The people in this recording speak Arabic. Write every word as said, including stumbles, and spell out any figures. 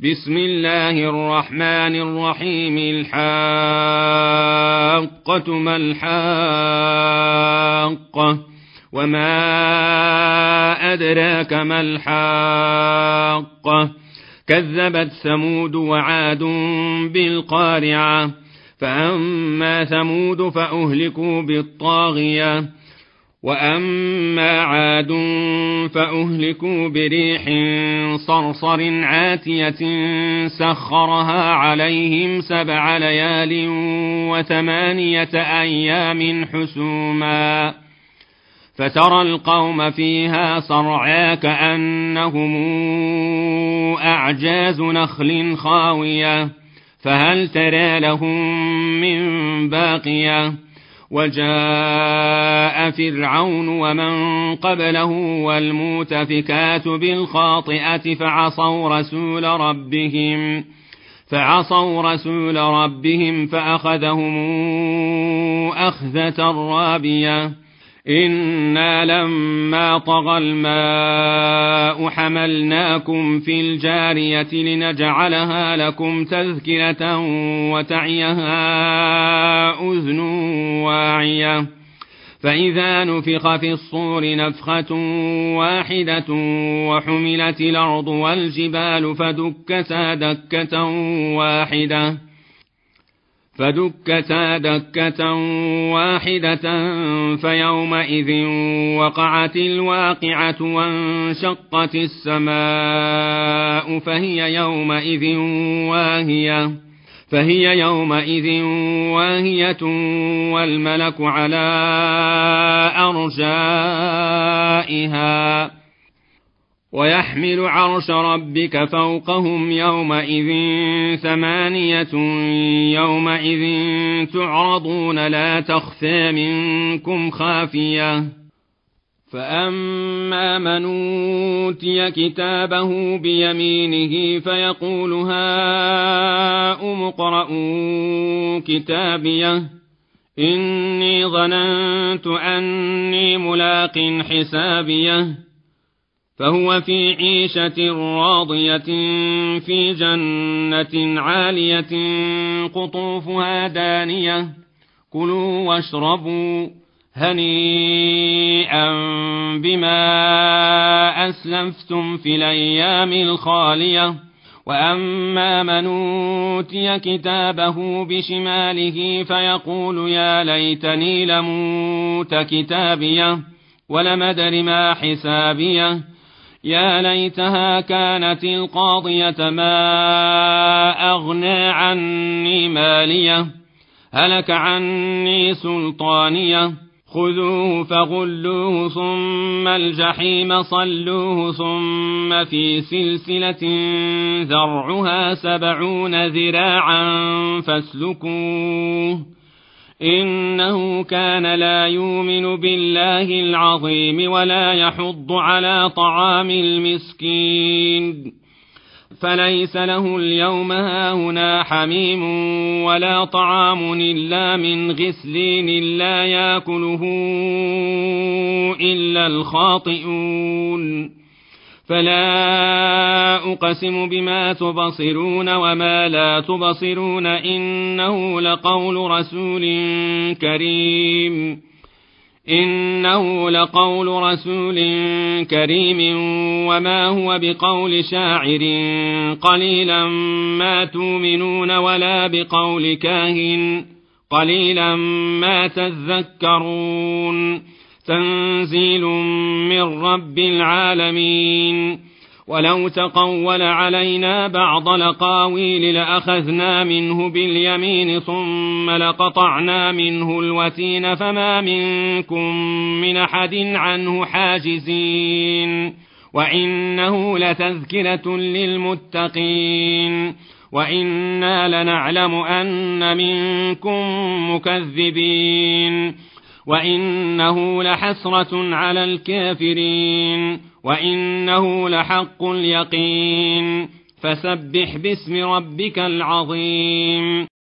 بسم الله الرحمن الرحيم الحاقة ما الحاقة وما أدراك ما الحاقة كذبت ثمود وعاد بالقارعة فأما ثمود فأهلكوا بالطاغية وأما عاد فأهلكوا بريح صرصر عاتية سخرها عليهم سبع ليال وثمانية أيام حسوما فترى القوم فيها صرعا كأنهم أعجاز نخل خاوية فهل ترى لهم من باقية وجاء فرعون ومن قبله والمؤتفكات بالخاطئة فعصوا رسول ربهم فعصوا رسول ربهم فأخذهم أخذة رابية إنا لما طغى الماء حملناكم في الجارية لنجعلها لكم تذكرة وتعيها أذن واعية فإذا نفخ في الصور نفخة واحدة وحملت الأرض والجبال فدكتا دكة واحدة فدكتا دكة واحدة فيومئذ وقعت الواقعة وانشقت السماء فهي يومئذ واهية فهي يومئذ واهية والملك على أرجائها ويحمل عرش ربك فوقهم يومئذ ثمانية يومئذ تعرضون لا تخفى منكم خافية فأما من أوتي كتابه بيمينه فيقول هاؤم اقرءوا كتابيه إني ظننت أني ملاق حسابيه فهو في عيشة راضية في جنة عالية قطوفها دانية كلوا واشربوا هنيئا بما أسلفتم في الأيام الخالية وأما من أوتي كتابه بشماله فيقول يا ليتني لموت كتابيه ولم أدر ما حسابيه يا ليتها كانت القاضية ما أغنى عني ماليه هلك عني سلطانيه خذوه فغلوه ثم الجحيم صلوه ثم في سلسلة ذرعها سبعون ذراعا فاسلكوه إنه كان لا يؤمن بالله العظيم ولا يحض على طعام المسكين فليس له اليوم هاهنا حميم ولا طعام إلا من غسلين لا يأكله إلا الخاطئون فلا أقسم بما تبصرون وما لا تبصرون إنه لقول رسول كريم إنه لقول رسول كريم وما هو بقول شاعر قليلا ما تؤمنون ولا بقول كاهن قليلا ما تذكرون تنزيل من رب العالمين ولو تقول علينا بعض الأقاويل لأخذنا منه باليمين ثم لقطعنا منه الوتين فما منكم من أحد عنه حاجزين وإنه لتذكرة للمتقين وإنا لنعلم أن منكم مكذبين وإنه لحسرة على الكافرين وإنه لحق اليقين فسبح باسم ربك العظيم